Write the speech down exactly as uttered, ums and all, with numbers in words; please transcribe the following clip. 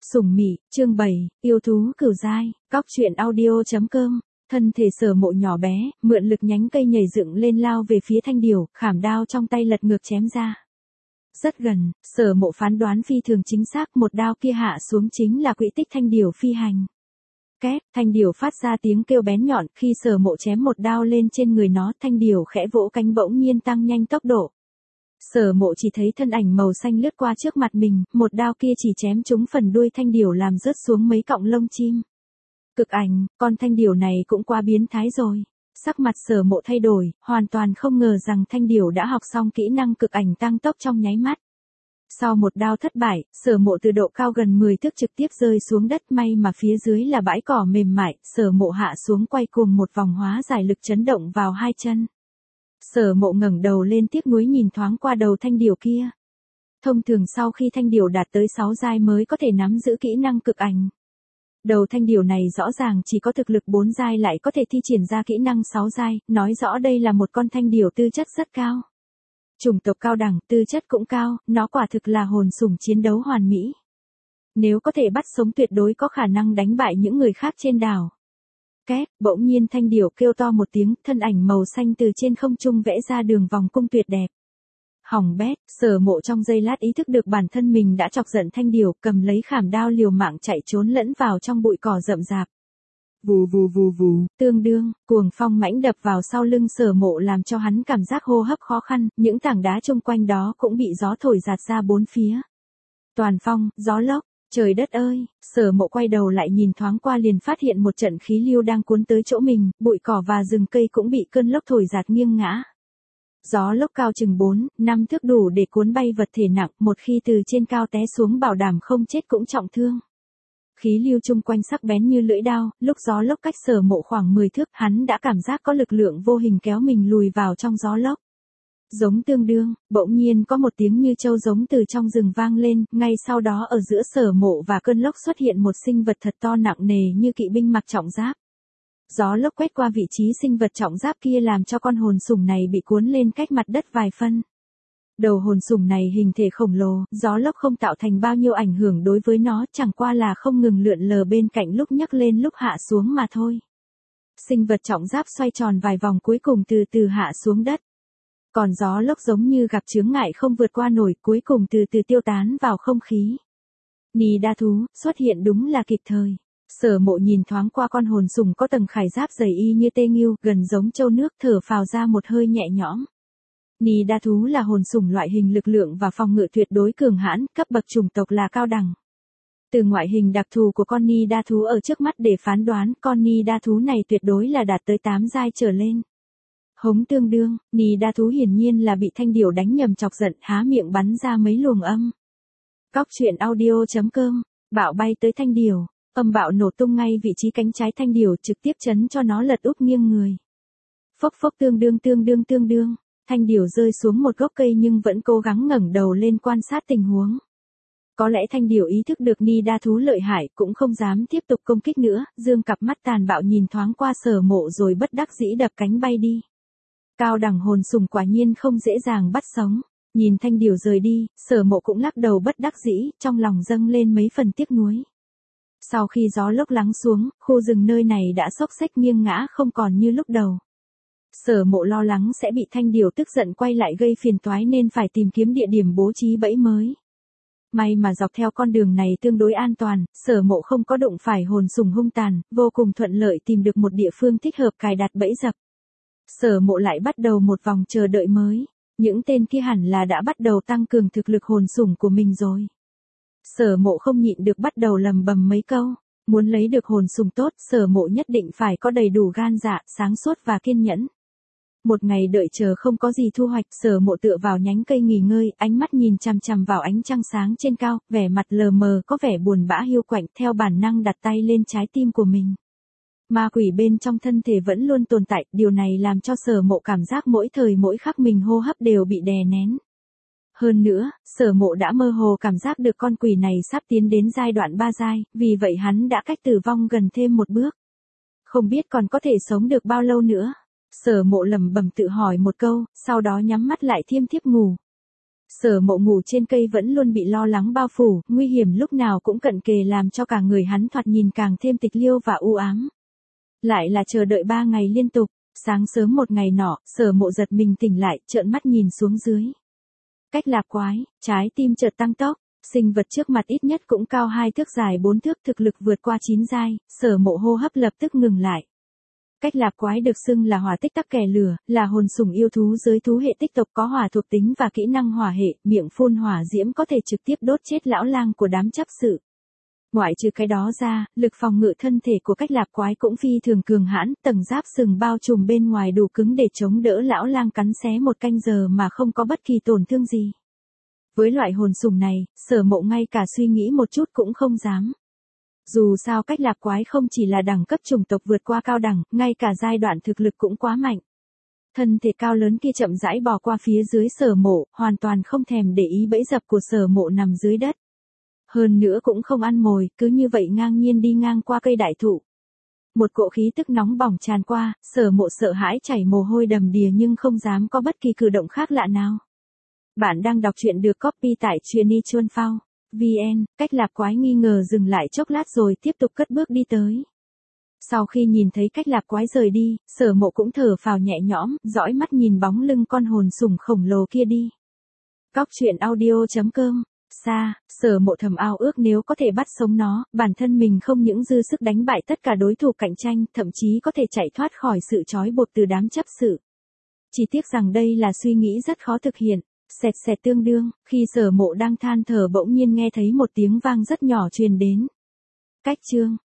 Sủng Mị, chương bảy, yêu thú cửu giai, cóc truyện audio.com. Thân thể Sở Mộ nhỏ bé, mượn lực nhánh cây nhảy dựng lên lao về phía thanh điểu, khảm đao trong tay lật ngược chém ra. Rất gần, Sở Mộ phán đoán phi thường chính xác, một đao kia hạ xuống chính là quỹ tích thanh điểu phi hành. Két, thanh điểu phát ra tiếng kêu bén nhọn, khi Sở Mộ chém một đao lên trên người nó, thanh điểu khẽ vỗ cánh bỗng nhiên tăng nhanh tốc độ. Sở Mộ chỉ thấy thân ảnh màu xanh lướt qua trước mặt mình, một đao kia chỉ chém trúng phần đuôi thanh điểu làm rớt xuống mấy cọng lông chim. Cực ảnh, con thanh điểu này cũng quá biến thái rồi. Sắc mặt Sở Mộ thay đổi, hoàn toàn không ngờ rằng thanh điểu đã học xong kỹ năng cực ảnh tăng tốc trong nháy mắt. Sau một đao thất bại, Sở Mộ từ độ cao gần mười thước trực tiếp rơi xuống đất, may mà phía dưới là bãi cỏ mềm mại, Sở Mộ hạ xuống quay cuồng một vòng hóa giải lực chấn động vào hai chân. Sở Mộ ngẩng đầu lên tiếc nuối nhìn thoáng qua đầu thanh điểu kia. Thông thường sau khi thanh điểu đạt tới sáu giai mới có thể nắm giữ kỹ năng cực ảnh. Đầu thanh điểu này rõ ràng chỉ có thực lực bốn giai lại có thể thi triển ra kỹ năng sáu giai, nói rõ đây là một con thanh điểu tư chất rất cao. Chủng tộc cao đẳng, tư chất cũng cao, nó quả thực là hồn sủng chiến đấu hoàn mỹ. Nếu có thể bắt sống tuyệt đối có khả năng đánh bại những người khác trên đảo. Két, bỗng nhiên thanh điểu kêu to một tiếng, thân ảnh màu xanh từ trên không trung vẽ ra đường vòng cung tuyệt đẹp. Hỏng bét, Sở Mộ trong giây lát ý thức được bản thân mình đã chọc giận thanh điểu, cầm lấy khảm đao liều mạng chạy trốn lẫn vào trong bụi cỏ rậm rạp. Vù vù vù vù, tương đương, cuồng phong mãnh đập vào sau lưng Sở Mộ làm cho hắn cảm giác hô hấp khó khăn, những tảng đá chung quanh đó cũng bị gió thổi giạt ra bốn phía. Toàn phong, gió lốc. Trời đất ơi, Sở Mộ quay đầu lại nhìn thoáng qua liền phát hiện một trận khí lưu đang cuốn tới chỗ mình, bụi cỏ và rừng cây cũng bị cơn lốc thổi giạt nghiêng ngã. Gió lốc cao chừng bốn, năm thước đủ để cuốn bay vật thể nặng, một khi từ trên cao té xuống bảo đảm không chết cũng trọng thương. Khí lưu chung quanh sắc bén như lưỡi dao, lúc gió lốc cách Sở Mộ khoảng mười thước, hắn đã cảm giác có lực lượng vô hình kéo mình lùi vào trong gió lốc. Giống tương đương, bỗng nhiên có một tiếng như trâu giống từ trong rừng vang lên, ngay sau đó ở giữa Sở Mộ và cơn lốc xuất hiện một sinh vật thật to nặng nề như kỵ binh mặc trọng giáp. Gió lốc quét qua vị trí sinh vật trọng giáp kia làm cho con hồn sủng này bị cuốn lên cách mặt đất vài phân. Đầu hồn sủng này hình thể khổng lồ, gió lốc không tạo thành bao nhiêu ảnh hưởng đối với nó, chẳng qua là không ngừng lượn lờ bên cạnh lúc nhấc lên lúc hạ xuống mà thôi. Sinh vật trọng giáp xoay tròn vài vòng cuối cùng từ từ hạ xuống đất. Còn gió lốc giống như gặp chướng ngại không vượt qua nổi, cuối cùng từ từ tiêu tán vào không khí. Nì đa thú, xuất hiện đúng là kịp thời. Sở Mộ nhìn thoáng qua con hồn sủng có tầng khải giáp dày y như tê nghiêu, gần giống trâu nước, thở phào ra một hơi nhẹ nhõm. Nì đa thú là hồn sủng loại hình lực lượng và phòng ngự tuyệt đối cường hãn, cấp bậc chủng tộc là cao đẳng. Từ ngoại hình đặc thù của con Ni đa thú ở trước mắt để phán đoán, con Ni đa thú này tuyệt đối là đạt tới tám giai trở lên. Hống tương đương, Nì đa thú hiển nhiên là bị thanh điểu đánh nhầm chọc giận, há miệng bắn ra mấy luồng âm. Cóc truyện audio.com, bạo bay tới thanh điểu, âm bạo nổ tung ngay vị trí cánh trái thanh điểu, trực tiếp chấn cho nó lật úp nghiêng người. Phốc phốc tương đương tương đương tương đương, thanh điểu rơi xuống một gốc cây nhưng vẫn cố gắng ngẩng đầu lên quan sát tình huống. Có lẽ thanh điểu ý thức được Ni đa thú lợi hại, cũng không dám tiếp tục công kích nữa, dương cặp mắt tàn bạo nhìn thoáng qua Sở Mộ rồi bất đắc dĩ đập cánh bay đi. Cao đẳng hồn sủng quả nhiên không dễ dàng bắt sống. Nhìn thanh điểu rời đi, Sở Mộ cũng lắc đầu bất đắc dĩ, trong lòng dâng lên mấy phần tiếc nuối. Sau khi gió lốc lắng xuống, khu rừng nơi này đã xốc xếch nghiêng ngã không còn như lúc đầu. Sở Mộ lo lắng sẽ bị thanh điểu tức giận quay lại gây phiền toái nên phải tìm kiếm địa điểm bố trí bẫy mới. May mà dọc theo con đường này tương đối an toàn, Sở Mộ không có đụng phải hồn sủng hung tàn, vô cùng thuận lợi tìm được một địa phương thích hợp cài đặt bẫy dập. Sở Mộ lại bắt đầu một vòng chờ đợi mới. Những tên kia hẳn là đã bắt đầu tăng cường thực lực hồn sủng của mình rồi. Sở Mộ không nhịn được bắt đầu lầm bầm mấy câu. Muốn lấy được hồn sủng tốt, Sở Mộ nhất định phải có đầy đủ gan dạ, sáng suốt và kiên nhẫn. Một ngày đợi chờ không có gì thu hoạch, Sở Mộ tựa vào nhánh cây nghỉ ngơi, ánh mắt nhìn chằm chằm vào ánh trăng sáng trên cao, vẻ mặt lờ mờ có vẻ buồn bã hiu quạnh, theo bản năng đặt tay lên trái tim của mình. Ma quỷ bên trong thân thể vẫn luôn tồn tại, điều này làm cho Sở Mộ cảm giác mỗi thời mỗi khắc mình hô hấp đều bị đè nén. Hơn nữa, Sở Mộ đã mơ hồ cảm giác được con quỷ này sắp tiến đến giai đoạn ba giai, vì vậy hắn đã cách tử vong gần thêm một bước. Không biết còn có thể sống được bao lâu nữa. Sở Mộ lẩm bẩm tự hỏi một câu, sau đó nhắm mắt lại thiêm thiếp ngủ. Sở Mộ ngủ trên cây vẫn luôn bị lo lắng bao phủ, nguy hiểm lúc nào cũng cận kề làm cho cả người hắn thoạt nhìn càng thêm tịch liêu và u ám. Lại là chờ đợi ba ngày liên tục, sáng sớm một ngày nọ, Sở Mộ giật mình tỉnh lại, trợn mắt nhìn xuống dưới. Cách Lạp Quái, trái tim chợt tăng tốc, sinh vật trước mặt ít nhất cũng cao hai thước dài bốn thước, thực lực vượt qua chín giai, Sở Mộ hô hấp lập tức ngừng lại. Cách Lạp Quái được xưng là hỏa tích tắc kẻ lửa, là hồn sủng yêu thú giới thú hệ tích tộc có hỏa thuộc tính và kỹ năng hỏa hệ, miệng phun hỏa diễm có thể trực tiếp đốt chết lão lang của đám chấp sự. Ngoại trừ cái đó ra, lực phòng ngự thân thể của Cách Lạp Quái cũng phi thường cường hãn, tầng giáp sừng bao trùm bên ngoài đủ cứng để chống đỡ lão lang cắn xé một canh giờ mà không có bất kỳ tổn thương gì. Với loại hồn sủng này, Sở Mộ ngay cả suy nghĩ một chút cũng không dám. Dù sao Cách Lạp Quái không chỉ là đẳng cấp chủng tộc vượt qua cao đẳng, ngay cả giai đoạn thực lực cũng quá mạnh. Thân thể cao lớn kia chậm rãi bò qua phía dưới Sở Mộ, hoàn toàn không thèm để ý bẫy dập của Sở Mộ nằm dưới đất. Hơn nữa cũng không ăn mồi, cứ như vậy ngang nhiên đi ngang qua cây đại thụ. Một cỗ khí tức nóng bỏng tràn qua, Sở Mộ sợ hãi chảy mồ hôi đầm đìa nhưng không dám có bất kỳ cử động khác lạ nào. Bạn đang đọc truyện được copy tại Truyện Chuan Phao. vn, Cách Lạp Quái nghi ngờ dừng lại chốc lát rồi tiếp tục cất bước đi tới. Sau khi nhìn thấy Cách Lạp Quái rời đi, Sở Mộ cũng thở phào nhẹ nhõm, dõi mắt nhìn bóng lưng con hồn sủng khổng lồ kia đi. Cóc truyện audio chấm com. Xa, Sở Mộ thầm ao ước nếu có thể bắt sống nó, bản thân mình không những dư sức đánh bại tất cả đối thủ cạnh tranh, thậm chí có thể chạy thoát khỏi sự trói buộc từ đám chấp sự. Chỉ tiếc rằng đây là suy nghĩ rất khó thực hiện. Xẹt xẹt tương đương, khi Sở Mộ đang than thở bỗng nhiên nghe thấy một tiếng vang rất nhỏ truyền đến. Cách chương